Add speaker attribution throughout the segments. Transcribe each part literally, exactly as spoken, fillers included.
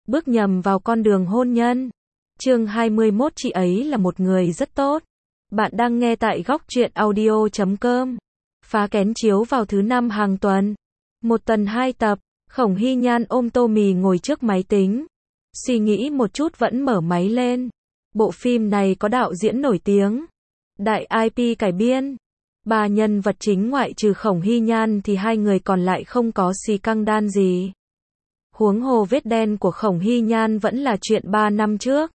Speaker 1: bước nhầm vào con đường hôn nhân. Chương hai mươi mốt Chị ấy là một người rất tốt. Bạn đang nghe tại góc truyện audio chấm com. Phá kén chiếu vào thứ năm hàng tuần. Một tuần hai tập. Khổng Hy Nhan ôm tô mì ngồi trước máy tính. Suy nghĩ một chút vẫn mở máy lên. Bộ phim này có đạo diễn nổi tiếng. Đại i pê cải biên. Ba nhân vật chính ngoại trừ Khổng Hy Nhan thì hai người còn lại không có xì căng đan gì. Huống hồ vết đen của Khổng Hy Nhan vẫn là chuyện ba năm trước.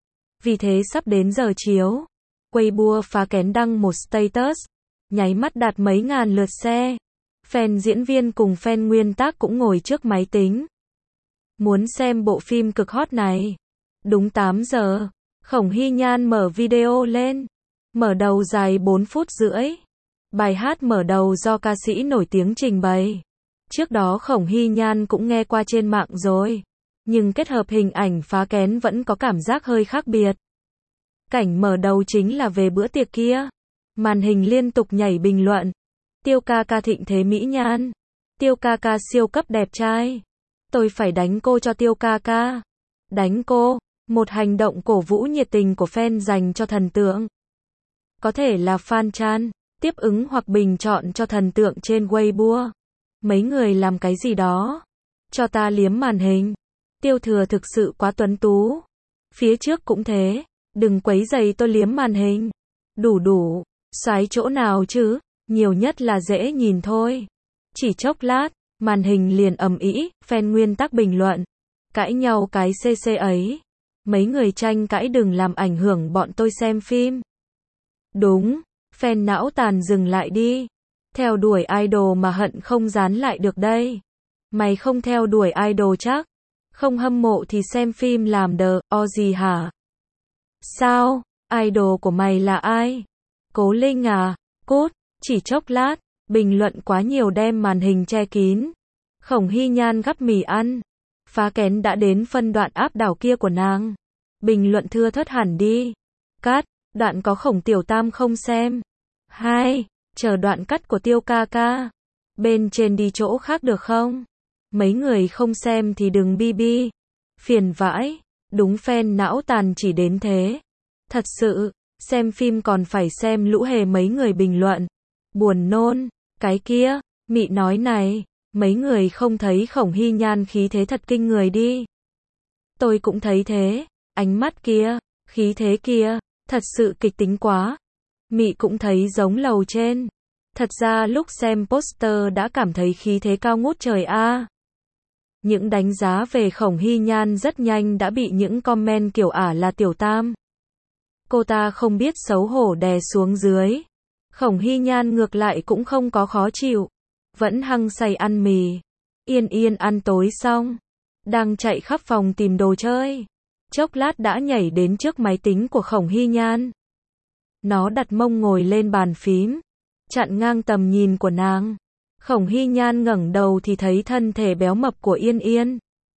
Speaker 1: Vì thế sắp đến giờ chiếu, Weibo phá kén đăng một status, nháy mắt đạt mấy ngàn lượt share. Fan diễn viên cùng fan nguyên tác cũng ngồi trước máy tính. Muốn xem bộ phim cực hot này. Đúng tám giờ, Khổng Hy Nhan mở video lên. Mở đầu dài bốn phút rưỡi. Bài hát mở đầu do ca sĩ nổi tiếng trình bày. Trước đó Khổng Hy Nhan cũng nghe qua trên mạng rồi. Nhưng kết hợp hình ảnh phá kén vẫn có cảm giác hơi khác biệt. Cảnh mở đầu chính là về bữa tiệc kia. Màn hình liên tục nhảy bình luận. Tiêu ca ca thịnh thế mỹ nhan. Tiêu ca ca siêu cấp đẹp trai. Tôi phải đánh cô cho Tiêu ca ca. Đánh cô. Một hành động cổ vũ nhiệt tình của fan dành cho thần tượng. Có thể là fan chan, tiếp ứng hoặc bình chọn cho thần tượng trên Weibo. Mấy người làm cái gì đó. Cho ta liếm màn hình. Tiêu thừa thực sự quá tuấn tú. Phía trước cũng thế. Đừng quấy rầy tôi liếm màn hình. Đủ đủ. Xoái chỗ nào chứ. Nhiều nhất là dễ nhìn thôi. Chỉ chốc lát, màn hình liền ầm ĩ, fan nguyên tắc bình luận. Cãi nhau cái cc ấy. Mấy người tranh cãi đừng làm ảnh hưởng bọn tôi xem phim. Đúng. Fan não tàn dừng lại đi. Theo đuổi idol mà hận không dán lại được đây. Mày không theo đuổi idol chắc. Không hâm mộ thì xem phim làm đờ, o gì hả? Sao? Idol của mày là ai? Cố Linh à? Cút. Chỉ chốc lát, bình luận quá nhiều đem màn hình che kín. Khổng Hy Nhan gắp mì ăn. Phá kén đã đến phân đoạn áp đảo kia của nàng. Bình luận thưa thớt hẳn đi. Cắt, đoạn có Khổng Tiểu Tam không xem. Hai, chờ đoạn cắt của Tiêu ca ca. Bên trên đi chỗ khác được không? Mấy người không xem thì đừng bi bi. Phiền vãi, đúng fan não tàn chỉ đến thế. Thật sự, xem phim còn phải xem lũ hề mấy người bình luận. Buồn nôn, cái kia, mị nói này, mấy người không thấy Khổng Hy Nhan khí thế thật kinh người đi. Tôi cũng thấy thế, ánh mắt kia, khí thế kia, thật sự kịch tính quá. Mị cũng thấy giống lầu trên. Thật ra lúc xem poster đã cảm thấy khí thế cao ngút trời a. À. Những đánh giá về Khổng Hy Nhan rất nhanh đã bị những comment kiểu ả là tiểu tam. Cô ta không biết xấu hổ đè xuống dưới. Khổng Hy Nhan ngược lại cũng không có khó chịu. Vẫn hăng say ăn mì. Yên yên ăn tối xong. Đang chạy khắp phòng tìm đồ chơi. Chốc lát đã nhảy đến trước máy tính của Khổng Hy Nhan. Nó đặt mông ngồi lên bàn phím. Chặn ngang tầm nhìn của nàng. Khổng Hy Nhan ngẩng đầu thì thấy thân thể béo mập của Yên Yên.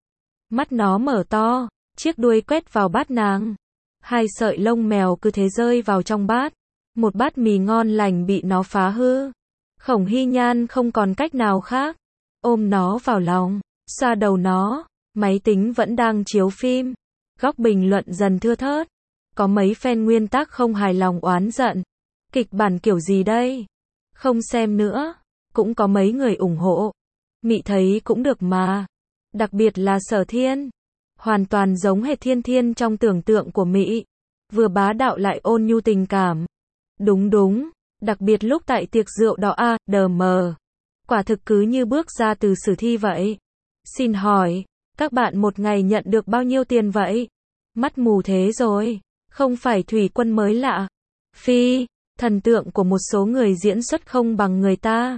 Speaker 1: Mắt nó mở to. Chiếc đuôi quét vào bát nàng. Hai sợi lông mèo cứ thế rơi vào trong bát. Một bát mì ngon lành bị nó phá hư. Khổng Hy Nhan không còn cách nào khác. Ôm nó vào lòng. Xoa đầu nó. Máy tính vẫn đang chiếu phim. Góc bình luận dần thưa thớt. Có mấy fan nguyên tác không hài lòng oán giận. Kịch bản kiểu gì đây? Không xem nữa. Cũng có mấy người ủng hộ. Mị thấy cũng được mà. Đặc biệt là Sở Thiên. Hoàn toàn giống hệt Thiên Thiên trong tưởng tượng của Mị. Vừa bá đạo lại ôn nhu tình cảm. Đúng đúng. Đặc biệt lúc tại tiệc rượu đó a, đờ mờ. Quả thực cứ như bước ra từ sử thi vậy. Xin hỏi, các bạn một ngày nhận được bao nhiêu tiền vậy? Mắt mù thế rồi. Không phải thủy quân mới lạ. Phi, thần tượng của một số người diễn xuất không bằng người ta.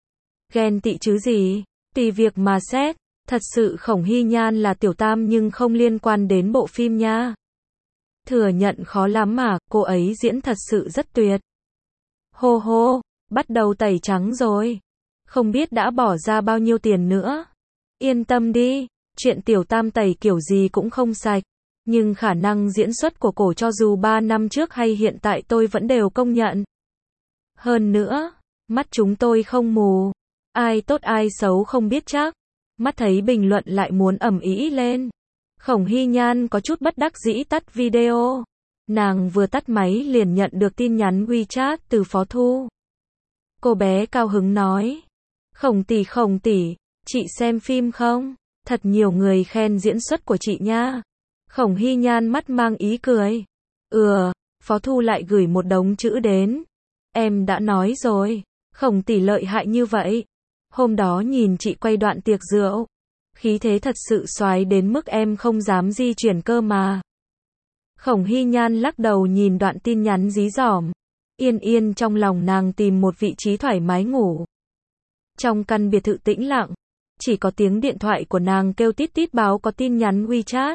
Speaker 1: Ghen tị chứ gì? Tùy việc mà xét. Thật sự Khổng Hy Nhan là tiểu tam nhưng không liên quan đến bộ phim nha. Thừa nhận khó lắm mà, cô ấy diễn thật sự rất tuyệt. Hô hô, bắt đầu tẩy trắng rồi. Không biết đã bỏ ra bao nhiêu tiền nữa. Yên tâm đi, chuyện tiểu tam tẩy kiểu gì cũng không sạch. Nhưng khả năng diễn xuất của cổ cho dù ba năm trước hay hiện tại tôi vẫn đều công nhận. Hơn nữa, mắt chúng tôi không mù. Ai tốt ai xấu không biết chắc. Mắt thấy bình luận lại muốn ầm ĩ lên. Khổng Hy Nhan có chút bất đắc dĩ tắt video. Nàng vừa tắt máy liền nhận được tin nhắn WeChat từ Phó Thu. Cô bé cao hứng nói. Khổng tỷ Khổng tỷ, chị xem phim không? Thật nhiều người khen diễn xuất của chị nha. Khổng Hy Nhan mắt mang ý cười. Ừ, Phó Thu lại gửi một đống chữ đến. Em đã nói rồi, Khổng tỷ lợi hại như vậy. Hôm đó nhìn chị quay đoạn tiệc rượu. Khí thế thật sự xoái đến mức em không dám di chuyển cơ mà. Khổng Hy Nhan lắc đầu nhìn đoạn tin nhắn dí dỏm. Yên yên trong lòng nàng tìm một vị trí thoải mái ngủ. Trong căn biệt thự tĩnh lặng, chỉ có tiếng điện thoại của nàng kêu tít tít báo có tin nhắn WeChat.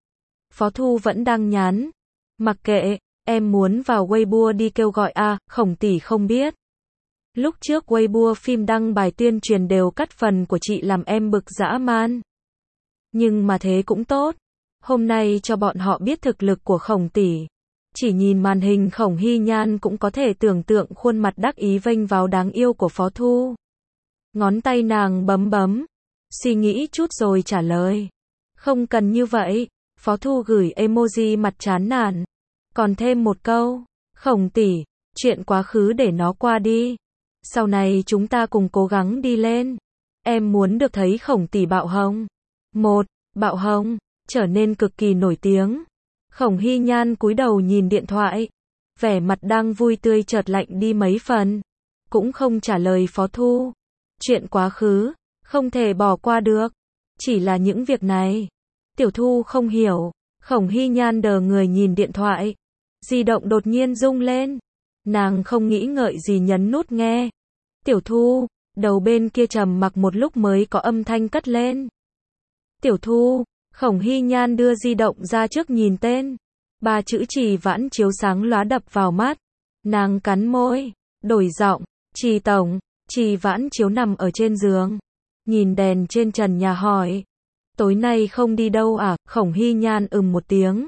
Speaker 1: Phó Thu vẫn đang nhắn. Mặc kệ, em muốn vào Weibo đi kêu gọi à, Khổng tỷ không biết. Lúc trước Weibo phim đăng bài tuyên truyền đều cắt phần của chị làm em bực dã man. Nhưng mà thế cũng tốt. Hôm nay cho bọn họ biết thực lực của Khổng tỷ. Chỉ nhìn màn hình Khổng Hy Nhan cũng có thể tưởng tượng khuôn mặt đắc ý vênh váo đáng yêu của Phó Thu. Ngón tay nàng bấm bấm. Suy nghĩ chút rồi trả lời. Không cần như vậy. Phó Thu gửi emoji mặt chán nản. Còn thêm một câu. Khổng tỷ, chuyện quá khứ để nó qua đi. Sau này chúng ta cùng cố gắng đi lên. Em muốn được thấy Khổng tỷ bạo hồng. Một, bạo hồng, trở nên cực kỳ nổi tiếng. Khổng Hy Nhan cúi đầu nhìn điện thoại. Vẻ mặt đang vui tươi chợt lạnh đi mấy phần. Cũng không trả lời Phó Thu. Chuyện quá khứ, không thể bỏ qua được. Chỉ là những việc này. Tiểu Thu không hiểu. Khổng Hy Nhan đờ người nhìn điện thoại. Di động đột nhiên rung lên. Nàng không nghĩ ngợi gì nhấn nút nghe. Tiểu Thu, đầu bên kia trầm mặc một lúc mới có âm thanh cất lên. Tiểu Thu, Khổng Hy Nhan đưa di động ra trước nhìn tên. Ba chữ Trì Vãn Chiếu sáng lóa đập vào mắt. Nàng cắn môi, đổi giọng. Trì tổng, Trì Vãn Chiếu nằm ở trên giường. Nhìn đèn trên trần nhà hỏi. Tối nay không đi đâu à? Khổng Hy Nhan ừm một tiếng.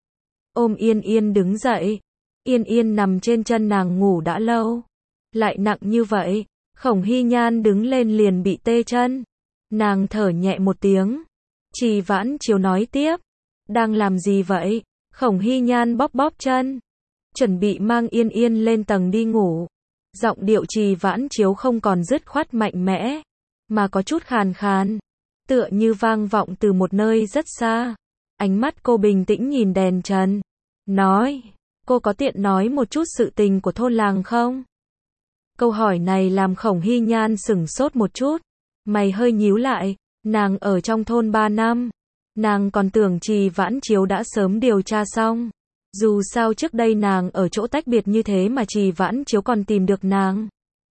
Speaker 1: Ôm Yên Yên đứng dậy. Yên Yên nằm trên chân nàng ngủ đã lâu. Lại nặng như vậy. Khổng Hy Nhan đứng lên liền bị tê chân. Nàng thở nhẹ một tiếng. Trì Vãn Chiếu nói tiếp. Đang làm gì vậy? Khổng Hy Nhan bóp bóp chân. Chuẩn bị mang Yên Yên lên tầng đi ngủ. Giọng điệu Trì Vãn Chiếu không còn dứt khoát mạnh mẽ. Mà có chút khàn khàn. Tựa như vang vọng từ một nơi rất xa. Ánh mắt cô bình tĩnh nhìn đèn trần. Nói. Cô có tiện nói một chút sự tình của thôn làng không? Câu hỏi này làm Khổng Hy Nhan sửng sốt một chút. Mày hơi nhíu lại. Nàng ở trong thôn ba năm. Nàng còn tưởng Trì Vãn Chiếu đã sớm điều tra xong. Dù sao trước đây nàng ở chỗ tách biệt như thế mà Trì Vãn Chiếu còn tìm được nàng.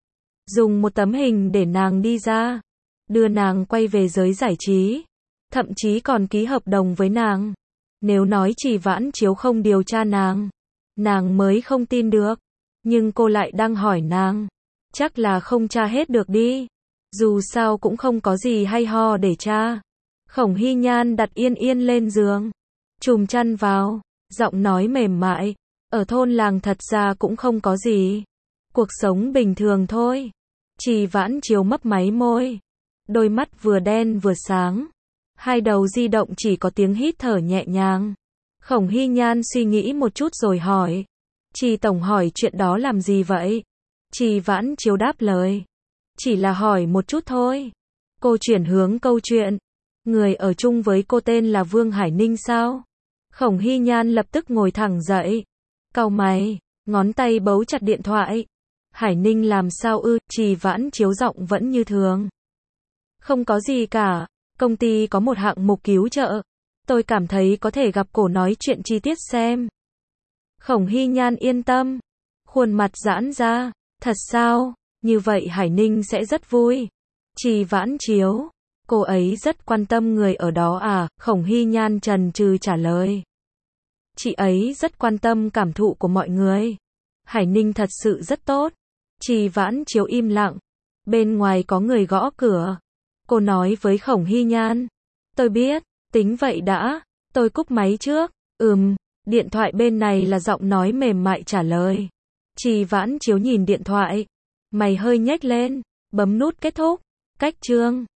Speaker 1: Dùng một tấm hình để nàng đi ra. Đưa nàng quay về giới giải trí. Thậm chí còn ký hợp đồng với nàng. Nếu nói Trì Vãn Chiếu không điều tra nàng. Nàng mới không tin được. Nhưng cô lại đang hỏi nàng. Chắc là không tra hết được đi. Dù sao cũng không có gì hay ho để tra. Khổng Hy Nhan đặt Yên Yên lên giường. Chùm chăn vào. Giọng nói mềm mại. Ở thôn làng thật ra cũng không có gì. Cuộc sống bình thường thôi. Trì Vãn Chiếu mấp máy môi. Đôi mắt vừa đen vừa sáng. Hai đầu di động chỉ có tiếng hít thở nhẹ nhàng. Khổng Hy Nhan suy nghĩ một chút rồi hỏi. Trì tổng hỏi chuyện đó làm gì vậy? Trì Vãn Chiếu đáp lời. Chỉ là hỏi một chút thôi. Cô chuyển hướng câu chuyện. Người ở chung với cô tên là Vương Hải Ninh sao? Khổng Hy Nhan lập tức ngồi thẳng dậy. Cau mày, ngón tay bấu chặt điện thoại. Hải Ninh làm sao ư? Trì Vãn Chiếu giọng vẫn như thường. Không có gì cả. Công ty có một hạng mục cứu trợ. Tôi cảm thấy có thể gặp cổ nói chuyện chi tiết xem. Khổng Hy Nhan yên tâm. Khuôn mặt giãn ra. Thật sao? Như vậy Hải Ninh sẽ rất vui. Trì Vãn Chiếu. Cô ấy rất quan tâm người ở đó à? Khổng Hy Nhan chần chừ trả lời. Chị ấy rất quan tâm cảm thụ của mọi người. Hải Ninh thật sự rất tốt. Trì Vãn Chiếu im lặng. Bên ngoài có người gõ cửa. Cô nói với Khổng Hy Nhan. Tôi biết, tính vậy đã. Tôi cúp máy trước. Ừm, điện thoại bên này là giọng nói mềm mại trả lời. Trì Vãn Chiếu nhìn điện thoại. Mày hơi nhếch lên. Bấm nút kết thúc. Cách chương.